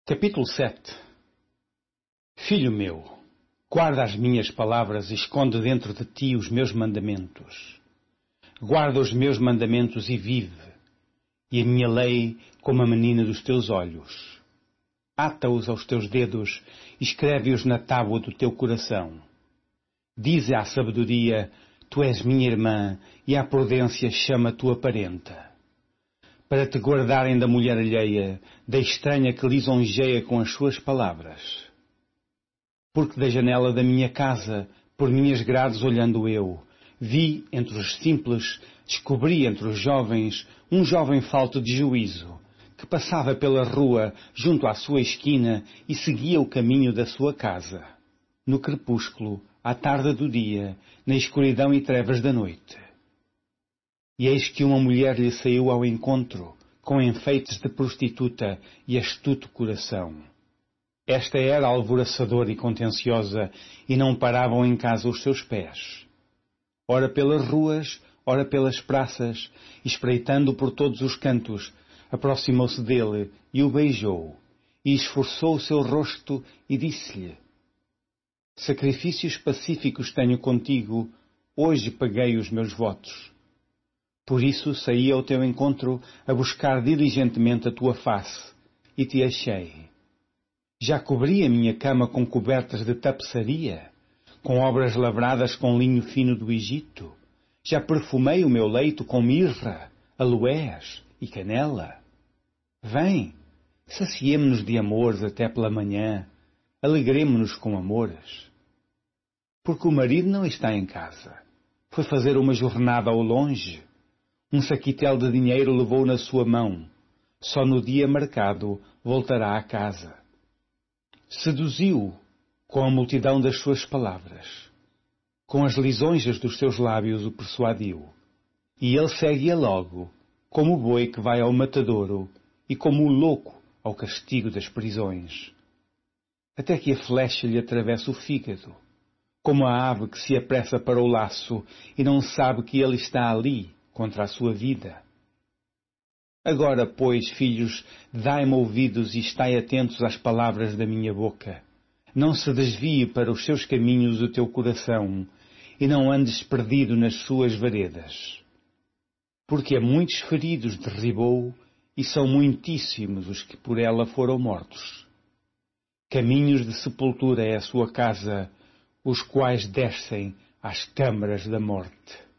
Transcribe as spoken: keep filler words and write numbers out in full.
Capítulo sete. Filho meu, guarda as minhas palavras e esconde dentro de ti os meus mandamentos. Guarda os meus mandamentos e vive, e a minha lei como a menina dos teus olhos. Ata-os aos teus dedos e escreve-os na tábua do teu coração. Dize à sabedoria, tu és minha irmã, e à prudência chama tua parenta. Para te guardarem da mulher alheia, da estranha que lisonjeia com as suas palavras. Porque da janela da minha casa, por minhas grades olhando eu, vi entre os simples, descobri entre os jovens, um jovem falto de juízo, que passava pela rua junto à sua esquina e seguia o caminho da sua casa, no crepúsculo, à tarde do dia, na escuridão e trevas da noite. E eis que uma mulher lhe saiu ao encontro, com enfeites de prostituta e astuto coração. Esta era alvoroçadora e contenciosa, e não paravam em casa os seus pés. Ora pelas ruas, ora pelas praças, espreitando por todos os cantos, aproximou-se dele e o beijou, e esforçou o seu rosto e disse-lhe: Sacrifícios pacíficos tenho contigo, hoje paguei os meus votos. Por isso saí ao teu encontro a buscar diligentemente a tua face, e te achei. Já cobri a minha cama com cobertas de tapeçaria, com obras lavradas com linho fino do Egito. Já perfumei o meu leito com mirra, aloés e canela. Vem, saciemo-nos de amores até pela manhã, alegremo-nos com amores. Porque o marido não está em casa, foi fazer uma jornada ao longe. Um saquitel de dinheiro levou na sua mão. Só no dia marcado voltará à casa. Seduziu-o com a multidão das suas palavras. Com as lisonjas dos seus lábios o persuadiu. E ele segue-a logo, como o boi que vai ao matadouro e como o louco ao castigo das prisões. Até que a flecha lhe atravessa o fígado, como a ave que se apressa para o laço e não sabe que ele está ali, contra a sua vida. Agora, pois, filhos, dai-me ouvidos e estai atentos às palavras da minha boca. Não se desvie para os seus caminhos o teu coração, e não andes perdido nas suas veredas. Porque a muitos feridos derribou, e são muitíssimos os que por ela foram mortos. Caminhos de sepultura é a sua casa, os quais descem às câmaras da morte.